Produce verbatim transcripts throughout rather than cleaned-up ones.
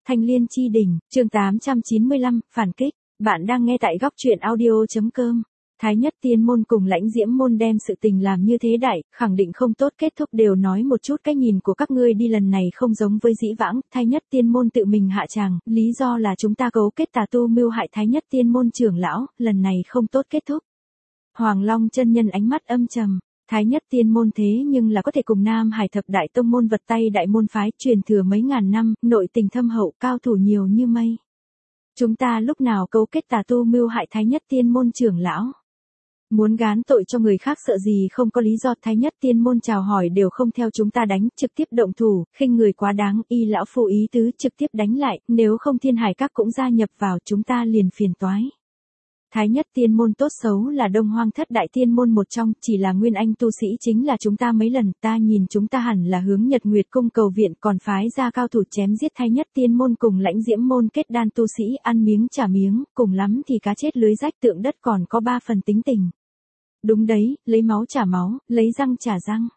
Thanh Liên Chi Đỉnh, chương tám trăm chín mươi lăm, phản kích. Bạn đang nghe tại góc truyện audio.com. Thái Nhất Tiên Môn cùng Lãnh Diễm Môn đem sự tình làm như thế đại, khẳng định không tốt kết thúc đều nói một chút cái nhìn của các ngươi đi lần này không giống với dĩ vãng, Thái Nhất Tiên Môn tự mình hạ tràng, lý do là chúng ta cấu kết tà tu mưu hại Thái Nhất Tiên Môn trưởng lão, lần này không tốt kết thúc. Hoàng Long chân nhân ánh mắt âm trầm. Thái Nhất Tiên Môn thế nhưng là có thể cùng Nam Hải thập đại tông môn vật tay đại môn phái truyền thừa mấy ngàn năm, nội tình thâm hậu, cao thủ nhiều như mây. Chúng ta lúc nào cấu kết tà tu mưu hại Thái Nhất Tiên Môn trưởng lão? Muốn gán tội cho người khác sợ gì không có lý do. Thái Nhất Tiên Môn chào hỏi đều không theo chúng ta đánh, trực tiếp động thủ, khinh người quá đáng, y lão phu ý tứ trực tiếp đánh lại, nếu không Thiên Hải Các cũng gia nhập vào chúng ta liền phiền toái. Thái Nhất Tiên Môn tốt xấu là Đông Hoang thất đại tiên môn một trong, chỉ là nguyên anh tu sĩ chính là chúng ta mấy lần, ta nhìn chúng ta hẳn là hướng Nhật Nguyệt Cung cầu viện, còn phái ra cao thủ chém giết Thái Nhất Tiên Môn cùng Lãnh Diễm Môn kết đan tu sĩ, ăn miếng trả miếng, cùng lắm thì cá chết lưới rách, tượng đất còn có ba phần tính tình. Đúng đấy, lấy máu trả máu, lấy răng trả răng.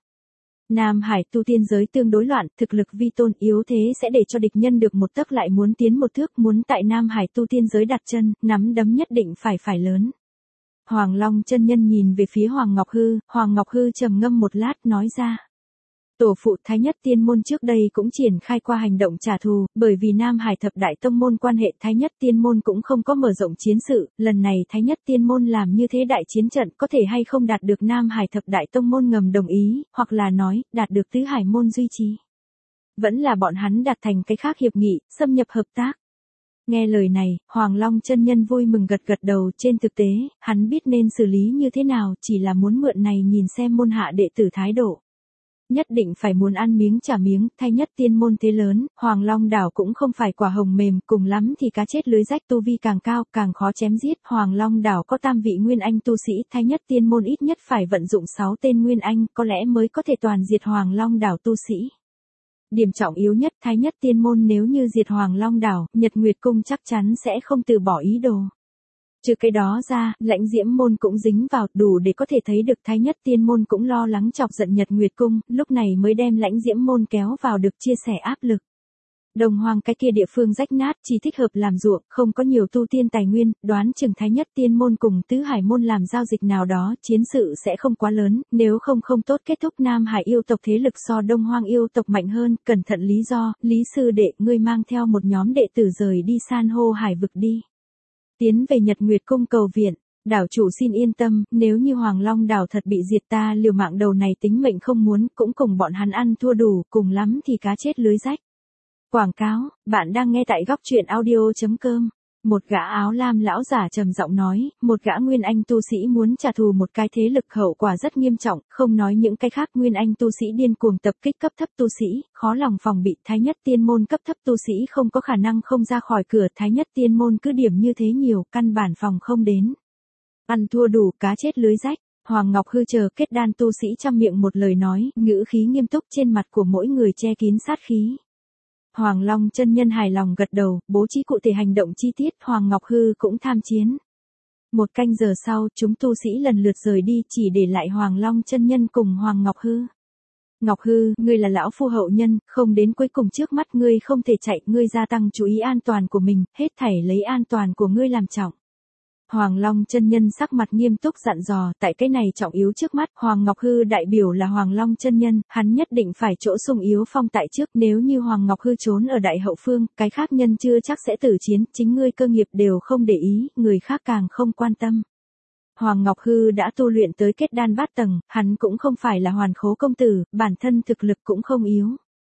Nam Hải tu tiên giới tương đối loạn, thực lực vi tôn, yếu thế sẽ để cho địch nhân được một tấc lại muốn tiến một thước, muốn tại Nam Hải tu tiên giới đặt chân, nắm đấm nhất định phải phải lớn. Hoàng Long chân nhân nhìn về phía Hoàng Ngọc Hư, Hoàng Ngọc Hư trầm ngâm một lát nói ra. Tổ phụ Thái Nhất Tiên Môn trước đây cũng triển khai qua hành động trả thù, bởi vì Nam Hải thập đại tông môn quan hệ Thái Nhất Tiên Môn cũng không có mở rộng chiến sự, lần này Thái Nhất Tiên Môn làm như thế đại chiến trận có thể hay không đạt được Nam Hải thập đại tông môn ngầm đồng ý, hoặc là nói, đạt được tứ hải môn duy trì. Vẫn là bọn hắn đạt thành cái khác hiệp nghị, xâm nhập hợp tác. Nghe lời này, Hoàng Long chân nhân vui mừng gật gật đầu, trên thực tế, hắn biết nên xử lý như thế nào, chỉ là muốn mượn này nhìn xem môn hạ đệ tử thái độ. Nhất định phải muốn ăn miếng trả miếng, Thái Nhất Tiên Môn thế lớn, Hoàng Long đảo cũng không phải quả hồng mềm, cùng lắm thì cá chết lưới rách, tu vi càng cao, càng khó chém giết, Hoàng Long đảo có tam vị nguyên anh tu sĩ, Thái Nhất Tiên Môn ít nhất phải vận dụng sáu tên nguyên anh, có lẽ mới có thể toàn diệt Hoàng Long đảo tu sĩ. Điểm trọng yếu nhất, Thái Nhất Tiên Môn nếu như diệt Hoàng Long đảo, Nhật Nguyệt Cung chắc chắn sẽ không từ bỏ ý đồ. Trừ cái đó ra, Lãnh Diễm Môn cũng dính vào, đủ để có thể thấy được Thái Nhất Tiên Môn cũng lo lắng chọc giận Nhật Nguyệt Cung, lúc này mới đem Lãnh Diễm Môn kéo vào được chia sẻ áp lực. Đồng Hoang cái kia địa phương rách nát, chỉ thích hợp làm ruộng, không có nhiều tu tiên tài nguyên, đoán chừng Thái Nhất Tiên Môn cùng Tứ Hải Môn làm giao dịch nào đó, chiến sự sẽ không quá lớn, nếu không không tốt kết thúc. Nam Hải yêu tộc thế lực so Đông Hoang yêu tộc mạnh hơn, cẩn thận lý do, Lý sư đệ, ngươi mang theo một nhóm đệ tử rời đi san hô hải vực đi. Tiến về Nhật Nguyệt Cung cầu viện, đảo chủ xin yên tâm, nếu như Hoàng Long đảo thật bị diệt ta liều mạng đầu này tính mệnh không muốn, cũng cùng bọn hắn ăn thua đủ, cùng lắm thì cá chết lưới rách. Quảng cáo, bạn đang nghe tại góc truyện audio.com. Một gã áo lam lão giả trầm giọng nói, một gã nguyên anh tu sĩ muốn trả thù một cái thế lực hậu quả rất nghiêm trọng, không nói những cái khác, nguyên anh tu sĩ điên cuồng tập kích cấp thấp tu sĩ, khó lòng phòng bị. Thái Nhất Tiên Môn cấp thấp tu sĩ không có khả năng không ra khỏi cửa, Thái Nhất Tiên Môn cứ điểm như thế nhiều, căn bản phòng không đến. Ăn thua đủ, cá chết lưới rách. Hoàng Ngọc Hư chờ kết đan tu sĩ trăm miệng một lời nói, ngữ khí nghiêm túc, trên mặt của mỗi người che kín sát khí. Hoàng Long chân nhân hài lòng gật đầu, bố trí cụ thể hành động chi tiết, Hoàng Ngọc Hư cũng tham chiến. Một canh giờ sau, chúng tu sĩ lần lượt rời đi, chỉ để lại Hoàng Long chân nhân cùng Hoàng Ngọc Hư. Ngọc Hư, ngươi là lão phu hậu nhân, không đến cuối cùng trước mắt ngươi không thể chạy, ngươi gia tăng chú ý an toàn của mình, hết thảy lấy an toàn của ngươi làm trọng. Hoàng Long chân nhân sắc mặt nghiêm túc dặn dò, tại cái này trọng yếu trước mắt, Hoàng Ngọc Hư đại biểu là Hoàng Long chân nhân, hắn nhất định phải chỗ sung yếu phong tại trước, nếu như Hoàng Ngọc Hư trốn ở đại hậu phương, cái khác nhân chưa chắc sẽ tử chiến, chính ngươi cơ nghiệp đều không để ý, người khác càng không quan tâm. Hoàng Ngọc Hư đã tu luyện tới kết đan bát tầng, hắn cũng không phải là hoàn khố công tử, bản thân thực lực cũng không yếu.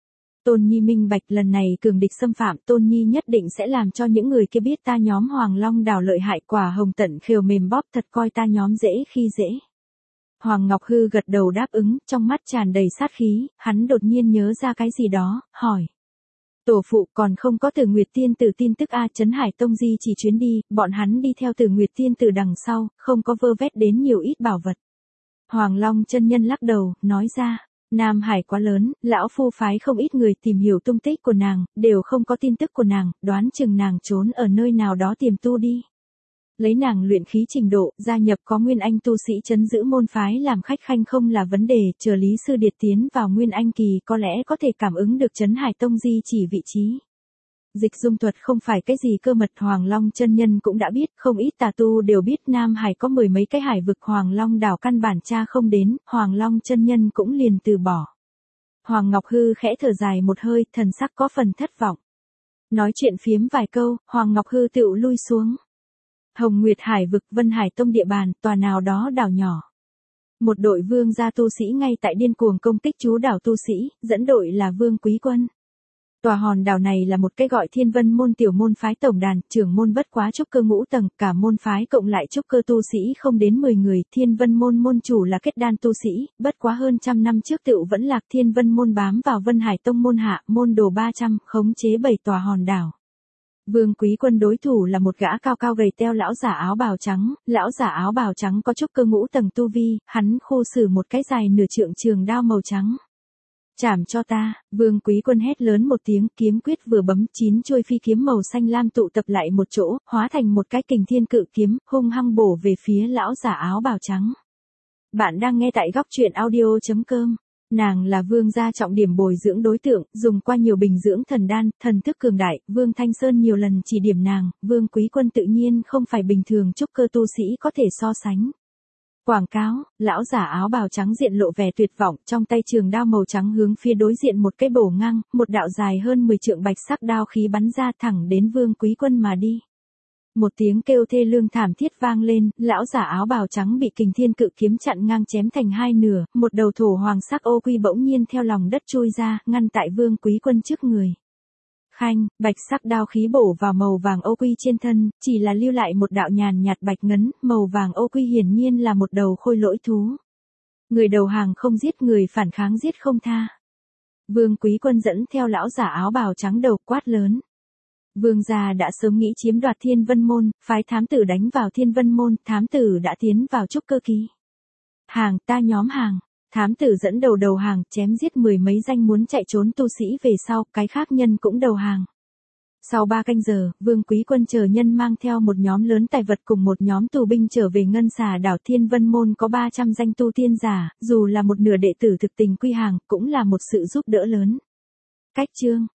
Tôn Nhi minh bạch, lần này cường địch xâm phạm, Tôn Nhi nhất định sẽ làm cho những người kia biết ta nhóm Hoàng Long đảo lợi hại, quả hồng tận khều mềm bóp, thật coi ta nhóm dễ khi dễ. Hoàng Ngọc Hư gật đầu đáp ứng, trong mắt tràn đầy sát khí, hắn đột nhiên nhớ ra cái gì đó, hỏi. Tổ phụ còn không có Tử Nguyệt Tiên Tử tin tức a? Trấn Hải Tông di chỉ chuyến đi, bọn hắn đi theo Tử Nguyệt Tiên Tử đằng sau, không có vơ vét đến nhiều ít bảo vật. Hoàng Long chân nhân lắc đầu, nói ra. Nam Hải quá lớn, lão phu phái không ít người tìm hiểu tung tích của nàng, đều không có tin tức của nàng, đoán chừng nàng trốn ở nơi nào đó tiềm tu đi. Lấy nàng luyện khí trình độ, gia nhập có nguyên anh tu sĩ trấn giữ môn phái làm khách khanh không là vấn đề, chờ Lý Sư Điệt tiến vào nguyên anh kỳ có lẽ có thể cảm ứng được Trấn Hải Tông di chỉ vị trí. Dịch dung thuật không phải cái gì cơ mật, Hoàng Long chân nhân cũng đã biết, không ít tà tu đều biết Nam Hải có mười mấy cái hải vực, Hoàng Long đảo căn bản tra không đến, Hoàng Long chân nhân cũng liền từ bỏ. Hoàng Ngọc Hư khẽ thở dài một hơi, thần sắc có phần thất vọng. Nói chuyện phiếm vài câu, Hoàng Ngọc Hư tựu lui xuống. Hồng Nguyệt Hải vực, Vân Hải Tông địa bàn, tòa nào đó đảo nhỏ. Một đội vương gia tu sĩ ngay tại điên cuồng công kích chú đảo tu sĩ, dẫn đội là Vương Quý Quân. Tòa hòn đảo này là một cái gọi Thiên Vân môn tiểu môn phái tổng đàn, trưởng môn bất quá trúc cơ ngũ tầng, cả môn phái cộng lại trúc cơ tu sĩ không đến mười người, Thiên Vân môn môn chủ là kết đan tu sĩ, bất quá hơn trăm năm trước tựu vẫn lạc, Thiên Vân môn bám vào Vân Hải Tông môn hạ, môn đồ ba trăm, khống chế bảy tòa hòn đảo. Vương Quý Quân đối thủ là một gã cao cao gầy teo lão giả áo bào trắng, lão giả áo bào trắng có trúc cơ ngũ tầng tu vi, hắn khu xử một cái dài nửa trượng trường đao màu trắng. Chảm cho ta, Vương Quý Quân hét lớn một tiếng, kiếm quyết vừa bấm, chín chuôi phi kiếm màu xanh lam tụ tập lại một chỗ, hóa thành một cái kình thiên cự kiếm, hung hăng bổ về phía lão giả áo bào trắng. Bạn đang nghe tại góc truyện audio chấm com. Nàng là vương gia trọng điểm bồi dưỡng đối tượng, dùng qua nhiều bình dưỡng thần đan, thần thức cường đại, Vương Thanh Sơn nhiều lần chỉ điểm nàng, Vương Quý Quân tự nhiên không phải bình thường trúc cơ tu sĩ có thể so sánh. Quảng cáo, lão giả áo bào trắng diện lộ vẻ tuyệt vọng, trong tay trường đao màu trắng hướng phía đối diện một cái bổ ngang, một đạo dài hơn mười trượng bạch sắc đao khí bắn ra thẳng đến Vương Quý Quân mà đi. Một tiếng kêu thê lương thảm thiết vang lên, lão giả áo bào trắng bị kình thiên cự kiếm chặn ngang chém thành hai nửa, một đầu thổ hoàng sắc ô quy bỗng nhiên theo lòng đất chui ra, ngăn tại Vương Quý Quân trước người. Khanh, bạch sắc đao khí bổ vào màu vàng ô quy trên thân, chỉ là lưu lại một đạo nhàn nhạt bạch ngấn, màu vàng ô quy hiển nhiên là một đầu khôi lỗi thú. Người đầu hàng không giết, người phản kháng giết không tha. Vương Quý Quân dẫn theo lão giả áo bào trắng đầu quát lớn. Vương gia đã sớm nghĩ chiếm đoạt Thiên Vân môn, phái thám tử đánh vào Thiên Vân môn, thám tử đã tiến vào trúc cơ kỳ. Hàng, ta nhóm hàng. Thám tử dẫn đầu đầu hàng, chém giết mười mấy danh muốn chạy trốn tu sĩ về sau, cái khác nhân cũng đầu hàng. Sau ba canh giờ, Vương Quý Quân chờ nhân mang theo một nhóm lớn tài vật cùng một nhóm tù binh trở về Ngân Xà đảo. Thiên Vân môn có ba trăm danh tu tiên giả, dù là một nửa đệ tử thực tình quy hàng, cũng là một sự giúp đỡ lớn. Cách chương